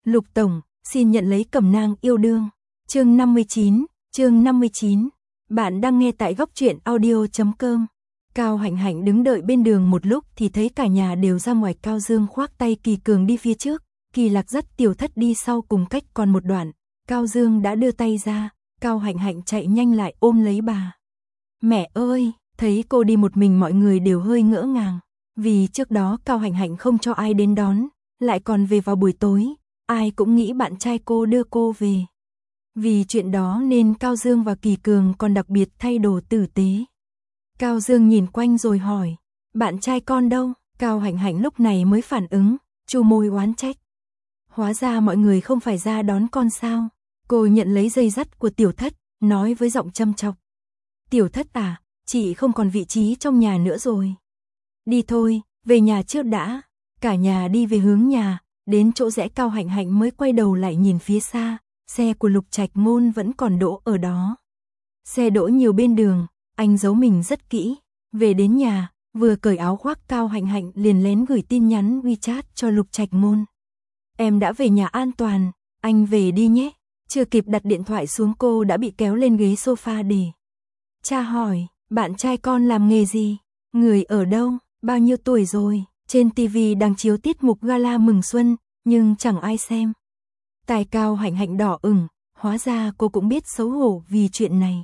Lục Tổng, xin nhận lấy cẩm nang yêu đương. Chương 59. Bạn đang nghe tại góc truyện audio.com. Cao Hạnh Hạnh đứng đợi bên đường một lúc thì thấy cả nhà đều ra ngoài. Cao Dương khoác tay Kỳ Cường đi phía trước, Kỳ Lạc dắt Tiểu Thất đi sau, cùng cách còn một đoạn. Cao Dương đã đưa tay ra, Cao Hạnh Hạnh chạy nhanh lại ôm lấy bà. Mẹ ơi, thấy cô đi một mình mọi người đều hơi ngỡ ngàng. Vì trước đó Cao Hạnh Hạnh không cho ai đến đón, lại còn về vào buổi tối, ai cũng nghĩ bạn trai cô đưa cô về. Vì chuyện đó nên Cao Dương và Kỳ Cường còn đặc biệt thay đồ tử tế. Cao Dương nhìn quanh rồi hỏi, bạn trai con đâu? Cao Hạnh Hạnh lúc này mới phản ứng, chu môi oán trách. Hóa ra mọi người không phải ra đón con sao? Cô nhận lấy dây dắt của Tiểu Thất, nói với giọng châm chọc. Tiểu Thất à, chị không còn vị trí trong nhà nữa rồi. Đi thôi, về nhà trước đã. Cả nhà đi về hướng nhà, đến chỗ rẽ Cao Hạnh Hạnh mới quay đầu lại nhìn phía xa, xe của Lục Trạch Ngôn vẫn còn đỗ ở đó. Xe đỗ nhiều bên đường, anh giấu mình rất kỹ. Về đến nhà, vừa cởi áo khoác Cao Hạnh Hạnh liền lén gửi tin nhắn WeChat cho Lục Trạch Ngôn. Em đã về nhà an toàn, anh về đi nhé. Chưa kịp đặt điện thoại xuống cô đã bị kéo lên ghế sofa để. Cha hỏi, bạn trai con làm nghề gì? Người ở đâu? Bao nhiêu tuổi rồi? Trên TV đang chiếu tiết mục gala mừng xuân, nhưng chẳng ai xem. Tai Cao Hạnh Hạnh đỏ ửng, hóa ra cô cũng biết xấu hổ vì chuyện này.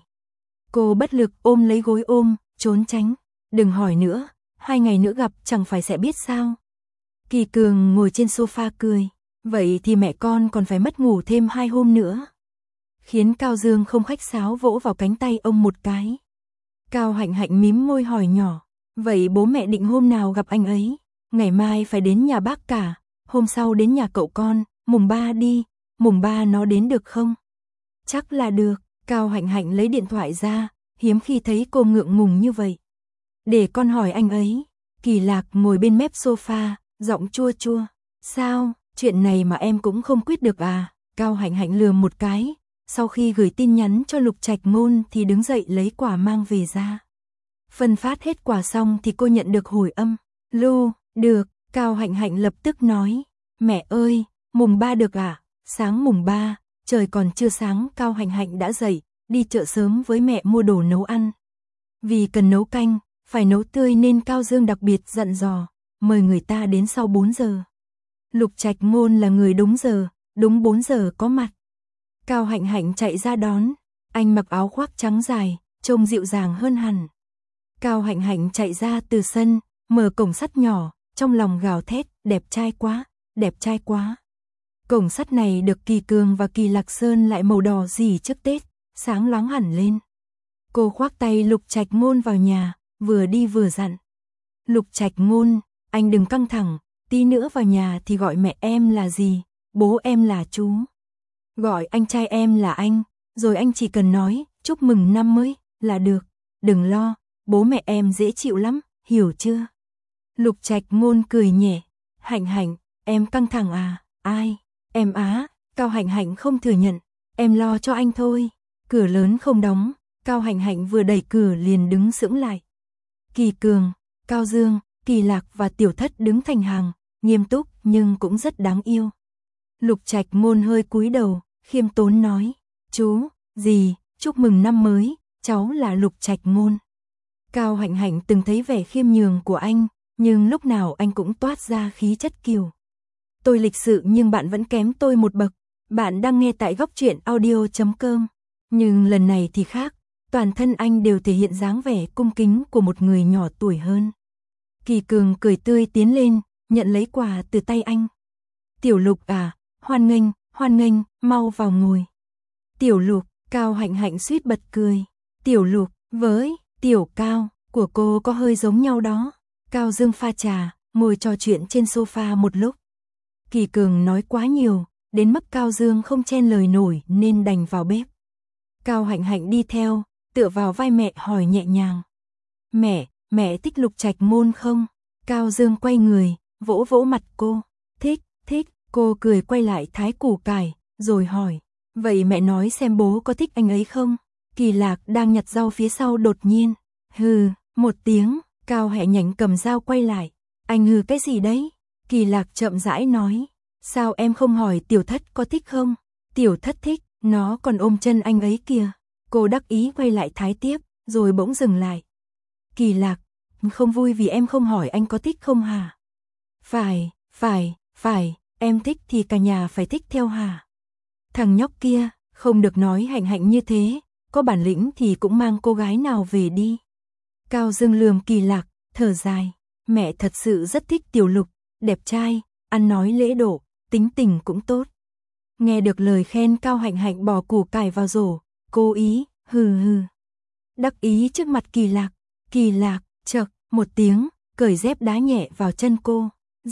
Cô bất lực ôm lấy gối ôm, trốn tránh. Đừng hỏi nữa, 2 ngày nữa gặp chẳng phải sẽ biết sao. Kỳ Cường ngồi trên sofa cười. Vậy thì mẹ con còn phải mất ngủ thêm 2 hôm nữa. Khiến Cao Dương không khách sáo vỗ vào cánh tay ông một cái. Cao Hạnh Hạnh mím môi hỏi nhỏ, vậy bố mẹ định hôm nào gặp anh ấy? Ngày mai phải đến nhà bác cả, hôm sau đến nhà cậu con, mùng 3 đi, mùng 3 nó đến được không? Chắc là được. Cao Hạnh Hạnh lấy điện thoại ra, hiếm khi thấy cô ngượng ngùng như vậy. Để con hỏi anh ấy. Kỳ Lạc ngồi bên mép sofa, giọng chua chua. Sao, chuyện này mà em cũng không quyết được à? Cao Hạnh Hạnh lườm một cái, sau khi gửi tin nhắn cho Lục Trạch Ngôn thì đứng dậy lấy quà mang về ra. Phân phát hết quà xong thì cô nhận được hồi âm. Lu, được. Cao Hạnh Hạnh lập tức nói, mẹ ơi, mùng 3 được à? Sáng mùng 3, trời còn chưa sáng Cao Hạnh Hạnh đã dậy, đi chợ sớm với mẹ mua đồ nấu ăn. Vì cần nấu canh, phải nấu tươi nên Cao Dương đặc biệt dặn dò, mời người ta đến sau 4 giờ. Lục Trạch Ngôn là người đúng giờ, đúng 4 giờ có mặt. Cao Hạnh Hạnh chạy ra đón, anh mặc áo khoác trắng dài, trông dịu dàng hơn hẳn. Cao Hạnh Hạnh chạy ra từ sân, mở cổng sắt nhỏ, trong lòng gào thét, đẹp trai quá, đẹp trai quá. Cổng sắt này được Kỳ Cường và Kỳ Lạc sơn lại màu đỏ rỉ trước Tết, sáng loáng hẳn lên. Cô khoác tay Lục Trạch Ngôn vào nhà, vừa đi vừa dặn. Lục Trạch Ngôn, anh đừng căng thẳng, tí nữa vào nhà thì gọi mẹ em là gì, bố em là chú. Gọi anh trai em là anh, rồi anh chỉ cần nói, chúc mừng năm mới, là được. Đừng lo, bố mẹ em dễ chịu lắm, hiểu chưa? Lục Trạch Ngôn cười nhẹ, Hạnh Hạnh, em căng thẳng à? Ai? Em á? Cao Hạnh Hạnh không thừa nhận, em lo cho anh thôi. Cửa lớn không đóng, Cao Hạnh Hạnh vừa đẩy cửa liền đứng sững lại. Kỳ Cường, Cao Dương, Kỳ Lạc và Tiểu Thất đứng thành hàng, nghiêm túc nhưng cũng rất đáng yêu. Lục Trạch Ngôn hơi cúi đầu, khiêm tốn nói, chú, dì, chúc mừng năm mới, cháu là Lục Trạch Ngôn. Cao Hạnh Hạnh từng thấy vẻ khiêm nhường của anh, nhưng lúc nào anh cũng toát ra khí chất kiều. Tôi lịch sự nhưng bạn vẫn kém tôi một bậc. Bạn đang nghe tại góc truyện audio.com. Nhưng lần này thì khác, toàn thân anh đều thể hiện dáng vẻ cung kính của một người nhỏ tuổi hơn. Kỳ Cường cười tươi tiến lên, nhận lấy quà từ tay anh. Tiểu Lục à, hoan nghênh, mau vào ngồi. Tiểu Lục, Cao Hạnh Hạnh suýt bật cười. Tiểu Lục, với Tiểu Cao của cô có hơi giống nhau đó. Cao Dương pha trà, ngồi trò chuyện trên sofa một lúc. Kỳ Cường nói quá nhiều, đến mức Cao Dương không chen lời nổi nên đành vào bếp. Cao Hạnh Hạnh đi theo, tựa vào vai mẹ hỏi nhẹ nhàng. Mẹ thích Lục Trạch Ngôn không? Cao Dương quay người, vỗ vỗ mặt cô. Thích. Cô cười quay lại thái củ cải, rồi hỏi. Vậy mẹ nói xem bố có thích anh ấy không? Kỳ Lạc đang nhặt rau phía sau đột nhiên. Hừ, một tiếng, Cao Hạnh Hạnh cầm dao quay lại. Anh hừ cái gì đấy? Kỳ Lạc chậm rãi nói. Sao em không hỏi tiểu thất có thích không? Tiểu thất thích, nó còn ôm chân anh ấy kìa. Cô đắc ý quay lại thái tiếp, rồi bỗng dừng lại. Kỳ Lạc, không vui vì em không hỏi anh có thích không hả? Phải, em thích thì cả nhà phải thích theo hả? Thằng nhóc kia, không được nói Hạnh Hạnh như thế, có bản lĩnh thì cũng mang cô gái nào về đi. Cao Dương lườm Kỳ Lạc, thở dài, mẹ thật sự rất thích Tiểu Lục, đẹp trai, ăn nói lễ độ, tính tình cũng tốt. Nghe được lời khen Cao Hạnh Hạnh bỏ củ cải vào rổ, cố ý, hừ hừ. Đắc ý trước mặt Kỳ Lạc, chậc, một tiếng, cởi dép đá nhẹ vào chân cô.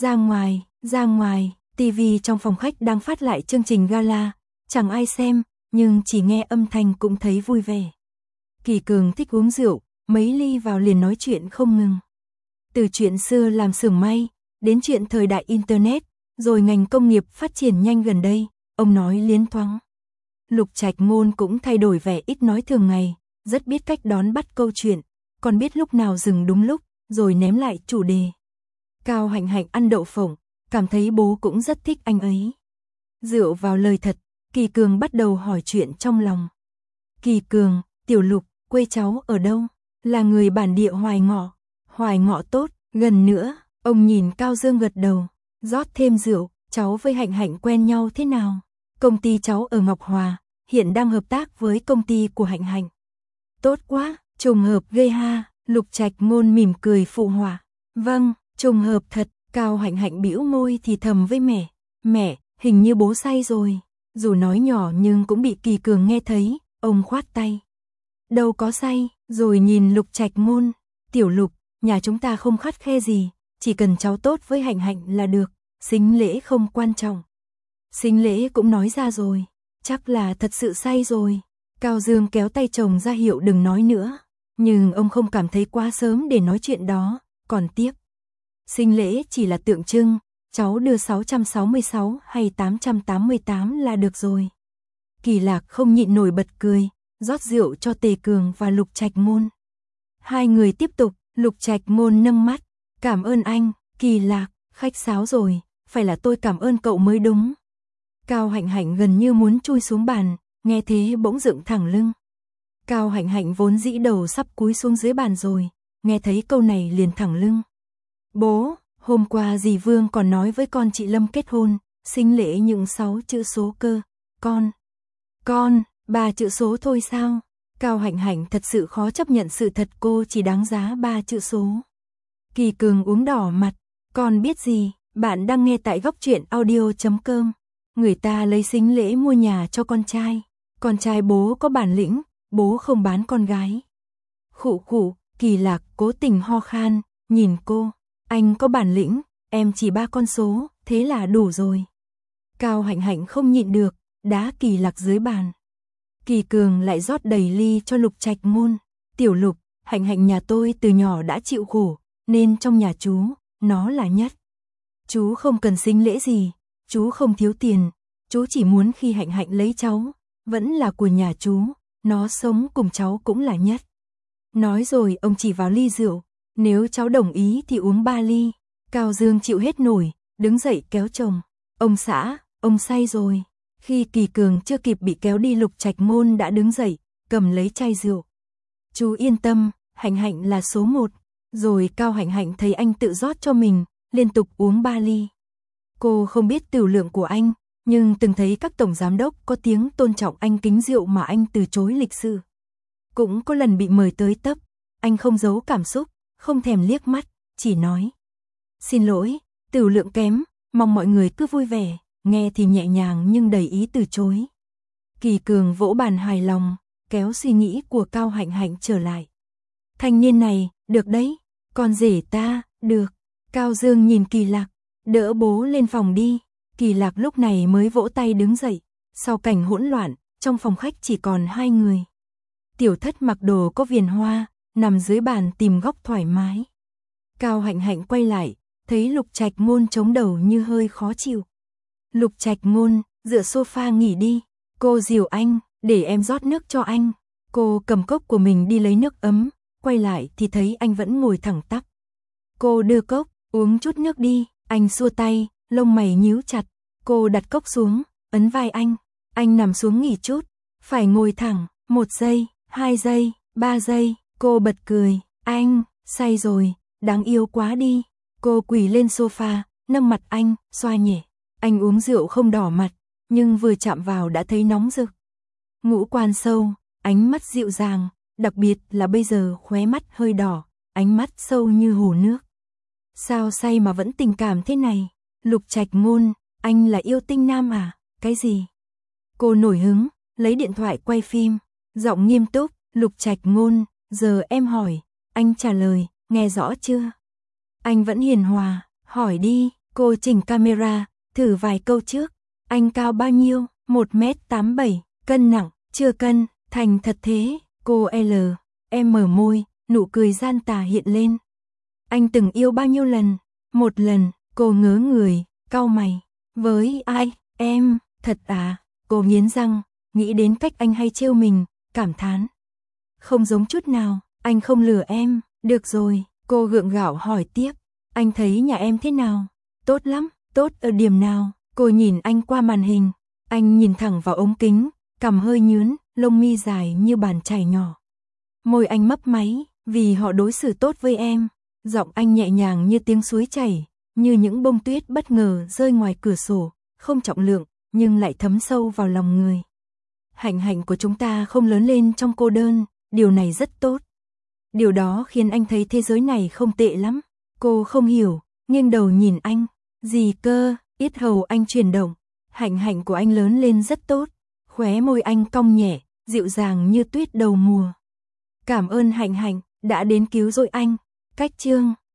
Ra ngoài, tivi trong phòng khách đang phát lại chương trình gala, chẳng ai xem, nhưng chỉ nghe âm thanh cũng thấy vui vẻ. Kỳ Cường thích uống rượu, mấy ly vào liền nói chuyện không ngừng. Từ chuyện xưa làm xưởng may, đến chuyện thời đại Internet, rồi ngành công nghiệp phát triển nhanh gần đây, ông nói liến thoáng. Lục Trạch Ngôn cũng thay đổi vẻ ít nói thường ngày, rất biết cách đón bắt câu chuyện, còn biết lúc nào dừng đúng lúc, rồi ném lại chủ đề. Cao Hạnh Hạnh ăn đậu phộng, cảm thấy bố cũng rất thích anh ấy. Dựa vào lời thật, Kỳ Cường bắt đầu hỏi chuyện trong lòng. Kỳ Cường, Tiểu Lục, quê cháu ở đâu? Là người bản địa Hoài Ngọ tốt, gần nữa, ông nhìn Cao Dương gật đầu, rót thêm rượu, cháu với Hạnh Hạnh quen nhau thế nào? Công ty cháu ở Ngọc Hòa, hiện đang hợp tác với công ty của Hạnh Hạnh. Tốt quá, trùng hợp ghê ha, Lục Trạch Ngôn mỉm cười phụ họa. Vâng, trùng hợp thật, Cao Hạnh Hạnh bĩu môi thì thầm với mẹ, hình như bố say rồi. Dù nói nhỏ nhưng cũng bị Kỳ Cường nghe thấy, ông khoát tay. Đâu có say, rồi nhìn Lục Trạch Ngôn, Tiểu Lục, nhà chúng ta không khắt khe gì, chỉ cần cháu tốt với Hạnh Hạnh là được, sính lễ không quan trọng. Sính lễ cũng nói ra rồi, chắc là thật sự say rồi. Cao Dương kéo tay chồng ra hiệu đừng nói nữa, nhưng ông không cảm thấy quá sớm để nói chuyện đó, còn tiếc. Sính lễ chỉ là tượng trưng, cháu đưa 666 hay 888 là được rồi. Kỳ Lạc không nhịn nổi bật cười, rót rượu cho Tề Cường và Lục Trạch Ngôn. Hai người tiếp tục, Lục Trạch Ngôn nâng mắt, cảm ơn anh, Kỳ Lạc, khách sáo rồi, phải là tôi cảm ơn cậu mới đúng. Cao Hạnh Hạnh gần như muốn chui xuống bàn, nghe thế bỗng dựng thẳng lưng. Cao Hạnh Hạnh vốn dĩ đầu sắp cúi xuống dưới bàn rồi, nghe thấy câu này liền thẳng lưng. Bố, hôm qua dì Vương còn nói với con chị Lâm kết hôn, sính lễ những 6 chữ số cơ, con, 3 chữ số thôi sao? Cao Hạnh Hạnh thật sự khó chấp nhận sự thật cô chỉ đáng giá 3 chữ số. Kỳ Cường uống đỏ mặt, con biết gì, bạn đang nghe tại góc truyện audio.com. Người ta lấy sính lễ mua nhà cho con trai bố có bản lĩnh, bố không bán con gái. Khụ, Kỳ Lạc cố tình ho khan, nhìn cô, anh có bản lĩnh, em chỉ 3 con số, thế là đủ rồi. Cao Hạnh Hạnh không nhịn được, đá Kỳ Lạc dưới bàn. Kỳ Cường lại rót đầy ly cho Lục Trạch Ngôn. Tiểu Lục, Hạnh Hạnh nhà tôi từ nhỏ đã chịu khổ, nên trong nhà chú, nó là nhất. Chú không cần sính lễ gì, chú không thiếu tiền, chú chỉ muốn khi Hạnh Hạnh lấy cháu, vẫn là của nhà chú, nó sống cùng cháu cũng là nhất. Nói rồi ông chỉ vào ly rượu, nếu cháu đồng ý thì uống 3 ly. Cao Dương chịu hết nổi, đứng dậy kéo chồng. Ông xã, ông say rồi. Khi Kỳ Cường chưa kịp bị kéo đi Lục Trạch Ngôn đã đứng dậy, cầm lấy chai rượu. Chú yên tâm, Hạnh Hạnh là số 1. Rồi Cao Hạnh Hạnh thấy anh tự rót cho mình, liên tục uống 3 ly. Cô không biết tửu lượng của anh, nhưng từng thấy các tổng giám đốc có tiếng tôn trọng anh kính rượu mà anh từ chối lịch sự. Cũng có lần bị mời tới tấp, anh không giấu cảm xúc, không thèm liếc mắt, chỉ nói. Xin lỗi, tửu lượng kém, mong mọi người cứ vui vẻ, nghe thì nhẹ nhàng nhưng đầy ý từ chối. Kỳ Cường vỗ bàn hài lòng, kéo suy nghĩ của Cao Hạnh Hạnh trở lại. Thanh niên này, được đấy, con rể ta, được. Cao Dương nhìn Kỳ Lạc, đỡ bố lên phòng đi. Kỳ Lạc lúc này mới vỗ tay đứng dậy. Sau cảnh hỗn loạn, trong phòng khách chỉ còn 2 người. Tiểu Thất mặc đồ có viền hoa, nằm dưới bàn tìm góc thoải mái. Cao Hạnh Hạnh quay lại, thấy Lục Trạch Ngôn chống đầu như hơi khó chịu. Lục Trạch Ngôn, dựa sofa nghỉ đi. Cô dìu anh, để em rót nước cho anh. Cô cầm cốc của mình đi lấy nước ấm, quay lại thì thấy anh vẫn ngồi thẳng tắp. Cô đưa cốc, uống chút nước đi, anh xua tay, lông mày nhíu chặt. Cô đặt cốc xuống, ấn vai anh nằm xuống nghỉ chút, phải ngồi thẳng, 1 giây, 2 giây, 3 giây, cô bật cười, anh, say rồi, đáng yêu quá đi. Cô quỳ lên sofa, nâng mặt anh, xoa nhẹ. Anh uống rượu không đỏ mặt, nhưng vừa chạm vào đã thấy nóng rực. Ngũ quan sâu, ánh mắt dịu dàng, đặc biệt là bây giờ khóe mắt hơi đỏ, ánh mắt sâu như hồ nước. Sao say mà vẫn tình cảm thế này? Lục Trạch Ngôn, anh là yêu tinh nam à? Cái gì? Cô nổi hứng, lấy điện thoại quay phim, giọng nghiêm túc, Lục Trạch Ngôn, giờ em hỏi, anh trả lời, nghe rõ chưa? Anh vẫn hiền hòa, hỏi đi, cô chỉnh camera, thử vài câu trước. Anh cao bao nhiêu? 1m87, cân nặng, chưa cân, thành thật thế. Cô em mở môi, nụ cười gian tà hiện lên. Anh từng yêu bao nhiêu lần? 1 lần, cô ngớ người, cau mày. Với ai? Em, thật à? Cô nghiến răng, nghĩ đến cách anh hay trêu mình, cảm thán. Không giống chút nào, anh không lừa em, được rồi, cô gượng gạo hỏi tiếp. Anh thấy nhà em thế nào? Tốt lắm, tốt ở điểm nào? Cô nhìn anh qua màn hình, anh nhìn thẳng vào ống kính, cằm hơi nhướn, lông mi dài như bàn chải nhỏ. Môi anh mấp máy, vì họ đối xử tốt với em. Giọng anh nhẹ nhàng như tiếng suối chảy, như những bông tuyết bất ngờ rơi ngoài cửa sổ, không trọng lượng, nhưng lại thấm sâu vào lòng người. Hạnh hạnh của chúng ta không lớn lên trong cô đơn, điều này rất tốt. Điều đó khiến anh thấy thế giới này không tệ lắm. Cô không hiểu, nghiêng đầu nhìn anh. Gì cơ? Yết hầu anh chuyển động. Hạnh hạnh của anh lớn lên rất tốt. Khóe môi anh cong nhẹ, dịu dàng như tuyết đầu mùa. Cảm ơn hạnh hạnh, đã đến cứu rỗi anh. Cách chương